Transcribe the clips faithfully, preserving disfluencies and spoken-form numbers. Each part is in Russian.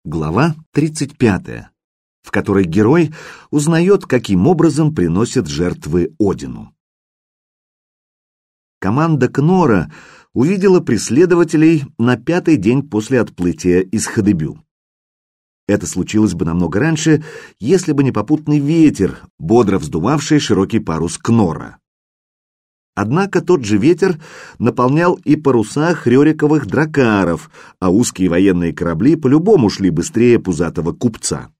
Глава тридцать пятая, в которой герой узнает, каким образом приносят жертвы Одину. Команда Кнора увидела преследователей на пятый день после отплытия из Хадебю. Это случилось бы намного раньше, если бы не попутный ветер, бодро вздувавший широкий парус Кнора. Однако тот же ветер наполнял и паруса хрёриковых дракаров, а узкие военные корабли по-любому шли быстрее пузатого купца.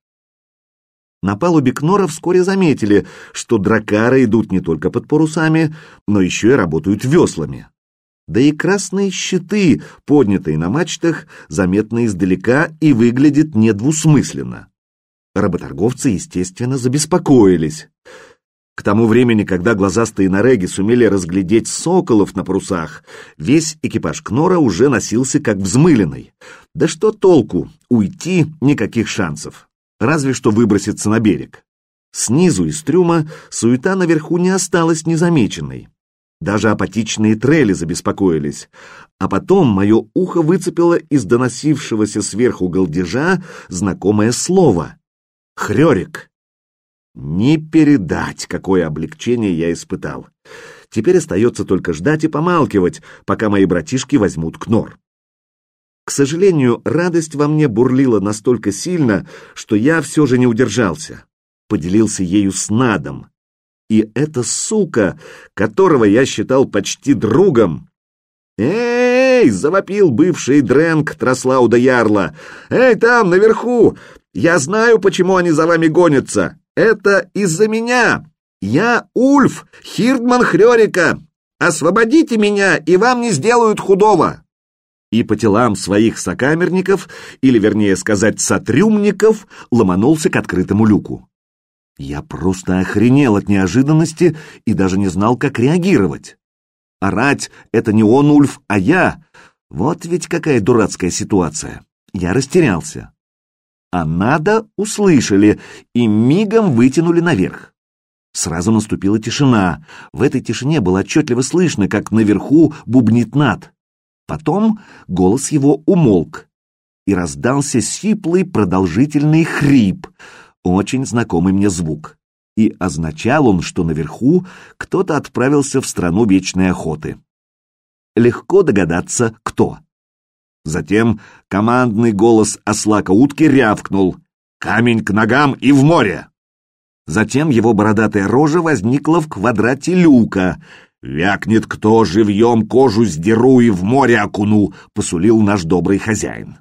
На палубе Кнора вскоре заметили, что дракары идут не только под парусами, но еще и работают веслами. Да и красные щиты, поднятые на мачтах, заметны издалека и выглядят недвусмысленно. Работорговцы, естественно, забеспокоились. К тому времени, когда глазастые нареги сумели разглядеть соколов на парусах, весь экипаж Кнора уже носился как взмыленный. Да что толку? Уйти никаких шансов. Разве что выброситься на берег. Снизу из трюма суета наверху не осталась незамеченной. Даже апатичные трели забеспокоились. А потом мое ухо выцепило из доносившегося сверху галдежа знакомое слово — «хрёрик». Не передать, какое облегчение я испытал. Теперь остается только ждать и помалкивать, пока мои братишки возьмут Кнор. К сожалению, радость во мне бурлила настолько сильно, что я все же не удержался. Поделился ею с Надом. И эта сука, которого я считал почти другом... «Эй!» — завопил бывший дрэнг Траслауда Ярла. «Эй, там, наверху! Я знаю, почему они за вами гонятся! Это из-за меня! Я Ульф, Хирдман Хрёрика! Освободите меня, и вам не сделают худого!» И по телам своих сокамерников, или, вернее сказать, сотрюмников, ломанулся к открытому люку. Я просто охренел от неожиданности и даже не знал, как реагировать. Орать — это не он, Ульф, а я. Вот ведь какая дурацкая ситуация. Я растерялся. А надо услышали и мигом вытянули наверх. Сразу наступила тишина. В этой тишине было отчетливо слышно, как наверху бубнит Над. Потом голос его умолк, и раздался сиплый продолжительный хрип, очень знакомый мне звук. И означал он, что наверху кто-то отправился в страну вечной охоты. Легко догадаться, кто. Затем командный голос ослака-утки рявкнул: «Камень к ногам и в море!» Затем его бородатая рожа возникла в квадрате люка. «Вякнет кто, живьем кожу сдеру и в море окуну!» — посулил наш добрый хозяин.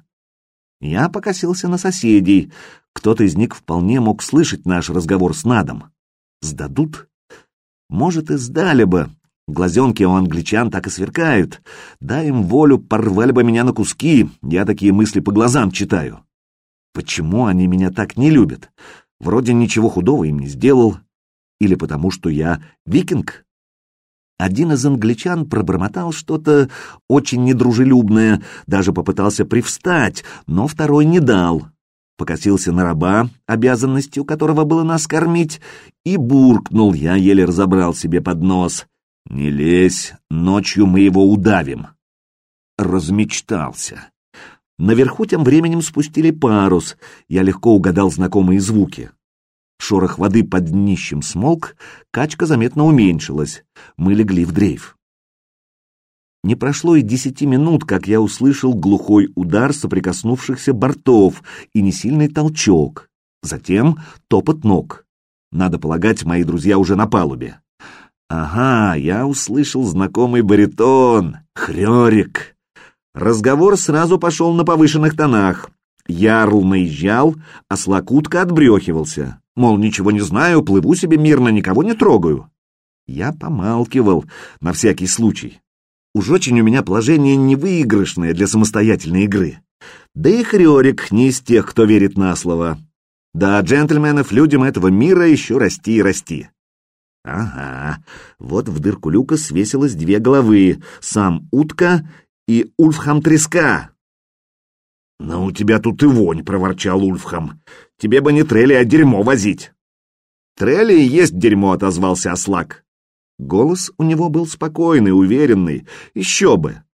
Я покосился на соседей. Кто-то из них вполне мог слышать наш разговор с Надом. Сдадут? Может, и сдали бы. Глазенки у англичан так и сверкают. Дай им волю, порвали бы меня на куски. Я такие мысли по глазам читаю. Почему они меня так не любят? Вроде ничего худого им не сделал. Или потому, что я викинг? Один из англичан пробормотал что-то очень недружелюбное, даже попытался привстать, но второй не дал. Покосился на раба, обязанностью которого было нас кормить, и буркнул, я еле разобрал себе под нос: «Не лезь, ночью мы его удавим». Размечтался. Наверху тем временем спустили парус, я легко угадал знакомые звуки. Шорох воды под днищем смолк, качка заметно уменьшилась, мы легли в дрейф. Не прошло и десяти минут, как я услышал глухой удар соприкоснувшихся бортов и несильный толчок, затем топот ног. Надо полагать, мои друзья уже на палубе. Ага, я услышал знакомый баритон. Хрёрик. Разговор сразу пошел на повышенных тонах. Ярл наезжал, а слакутка отбрехивался. Мол, ничего не знаю, плыву себе мирно, никого не трогаю. Я помалкивал, на всякий случай. Уж очень у меня положение невыигрышное для самостоятельной игры. Да и Хрёрик не из тех, кто верит на слово. Да, джентльменов, людям этого мира еще расти и расти. Ага, вот в дырку люка свесилось две головы, сам утка и Ульфхам треска. «Ну, у тебя тут и вонь», — проворчал Ульфхам. «Тебе бы не трели, а дерьмо возить». «Трели и есть дерьмо», — отозвался ослак. Голос у него был спокойный, уверенный. Еще бы.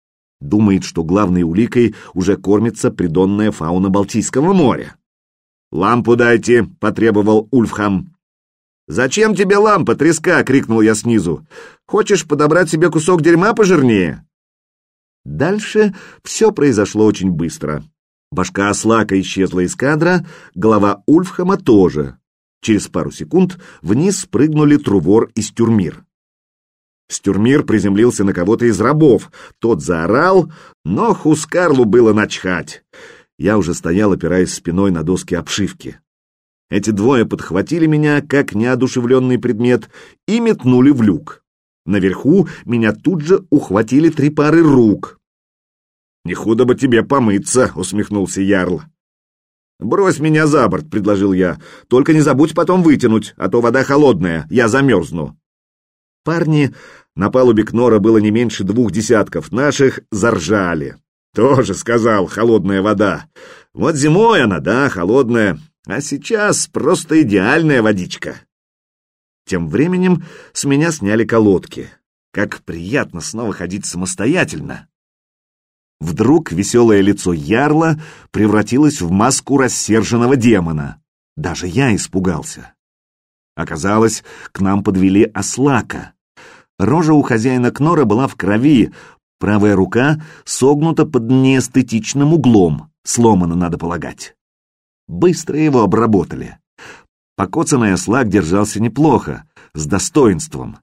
Думает, что главной уликой уже кормится придонная фауна Балтийского моря. «Лампу дайте!» — потребовал Ульфхам. «Зачем тебе лампа, треска?» — крикнул я снизу. «Хочешь подобрать себе кусок дерьма пожирнее?» Дальше все произошло очень быстро. Башка Аслака исчезла из кадра, голова Ульфхама тоже. Через пару секунд вниз спрыгнули Трувор и Стюрмир. Стюрмир приземлился на кого-то из рабов. Тот заорал, но Хускарлу было начхать. Я уже стоял, опираясь спиной на доски обшивки. Эти двое подхватили меня, как неодушевленный предмет, и метнули в люк. Наверху меня тут же ухватили три пары рук. «Не худо бы тебе помыться», — усмехнулся Ярл. «Брось меня за борт», — предложил я. «Только не забудь потом вытянуть, а то вода холодная, я замерзну». Парни, на палубе Кнора было не меньше двух десятков, наших заржали. «Тоже сказал, холодная вода. Вот зимой она, да, холодная, а сейчас просто идеальная водичка». Тем временем с меня сняли колодки. Как приятно снова ходить самостоятельно. Вдруг веселое лицо Ярла превратилось в маску рассерженного демона. Даже я испугался. Оказалось, к нам подвели Аслака. Рожа у хозяина Кнора была в крови, правая рука согнута под неэстетичным углом, сломана, надо полагать. Быстро его обработали. Покоцанный Аслак держался неплохо, с достоинством.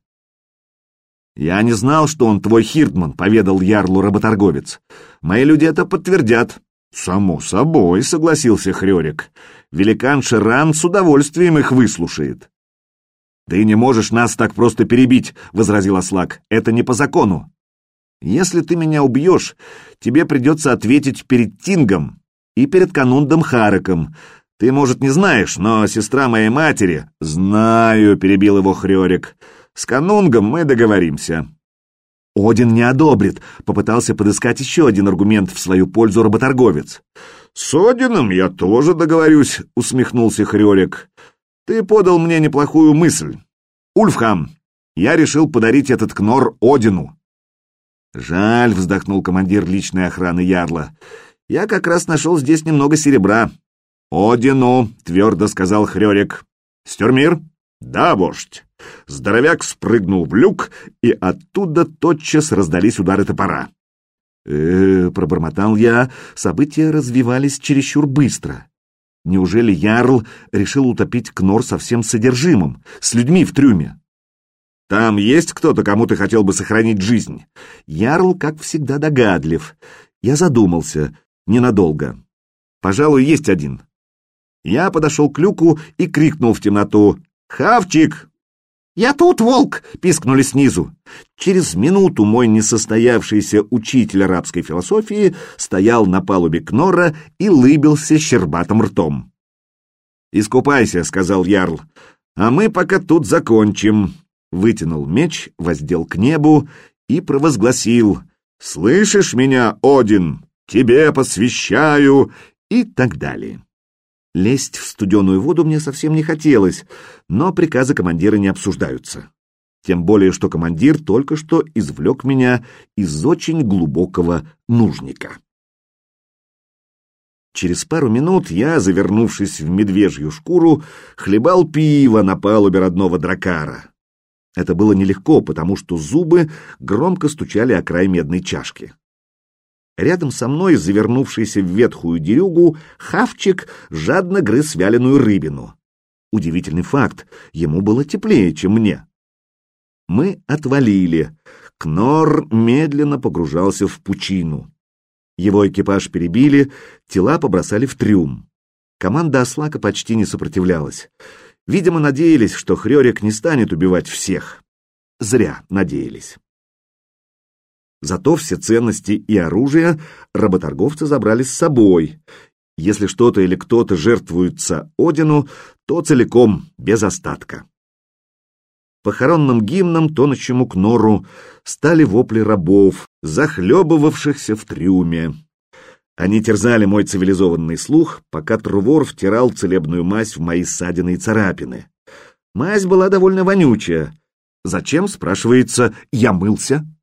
«Я не знал, что он твой хирдман», — поведал Ярлу работорговец. «Мои люди это подтвердят». «Само собой», — согласился Хрёрик. «Великан Ширан с удовольствием их выслушает». «Ты не можешь нас так просто перебить», — возразил Аслак. «Это не по закону. Если ты меня убьешь, тебе придется ответить перед Тингом и перед Канундом Хареком. Ты, может, не знаешь, но сестра моей матери...» «Знаю», — перебил его Хрёрик. «С Канунгом мы договоримся». «Один не одобрит», — попытался подыскать еще один аргумент в свою пользу работорговец. «С Одином я тоже договорюсь», — усмехнулся Хрёрик. «Ты подал мне неплохую мысль. Ульфхам, я решил подарить этот Кнор Одину». «Жаль», — вздохнул командир личной охраны Ярла. «Я как раз нашел здесь немного серебра». «Одину», — твердо сказал Хрёрик. «Стюрмир?» «Да, вождь». Здоровяк спрыгнул в люк, и оттуда тотчас раздались удары топора. э пробормотал я, события развивались чересчур быстро. Неужели Ярл решил утопить Кнор со всем содержимым, с людьми в трюме? «Там есть кто-то, кому ты хотел бы сохранить жизнь?» Ярл, как всегда, догадлив. Я задумался. Ненадолго. «Пожалуй, есть один». Я подошел к люку и крикнул в темноту: «Хавчик!» «Я тут, волк!» — пискнули снизу. Через минуту мой несостоявшийся учитель арабской философии стоял на палубе Кнора и лыбился щербатым ртом. «Искупайся», — сказал Ярл, — «а мы пока тут закончим». Вытянул меч, воздел к небу и провозгласил: «Слышишь меня, Один? Тебе посвящаю!» и так далее. Лезть в студеную воду мне совсем не хотелось, но приказы командира не обсуждаются. Тем более, что командир только что извлек меня из очень глубокого нужника. Через пару минут я, завернувшись в медвежью шкуру, хлебал пиво на палубе родного дракара. Это было нелегко, потому что зубы громко стучали о край медной чашки. Рядом со мной, завернувшийся в ветхую дерюгу, Хавчик жадно грыз вяленую рыбину. Удивительный факт, ему было теплее, чем мне. Мы отвалили. Кнор медленно погружался в пучину. Его экипаж перебили, тела побросали в трюм. Команда Аслака почти не сопротивлялась. Видимо, надеялись, что Хрёрик не станет убивать всех. Зря надеялись. Зато все ценности и оружие работорговцы забрали с собой. Если что-то или кто-то жертвуется Одину, то целиком, без остатка. Похоронным гимном тонущему Кнору стали вопли рабов, захлебывавшихся в трюме. Они терзали мой цивилизованный слух, пока Трувор втирал целебную мазь в мои ссадины и царапины. Мазь была довольно вонючая. Зачем, спрашивается, я мылся?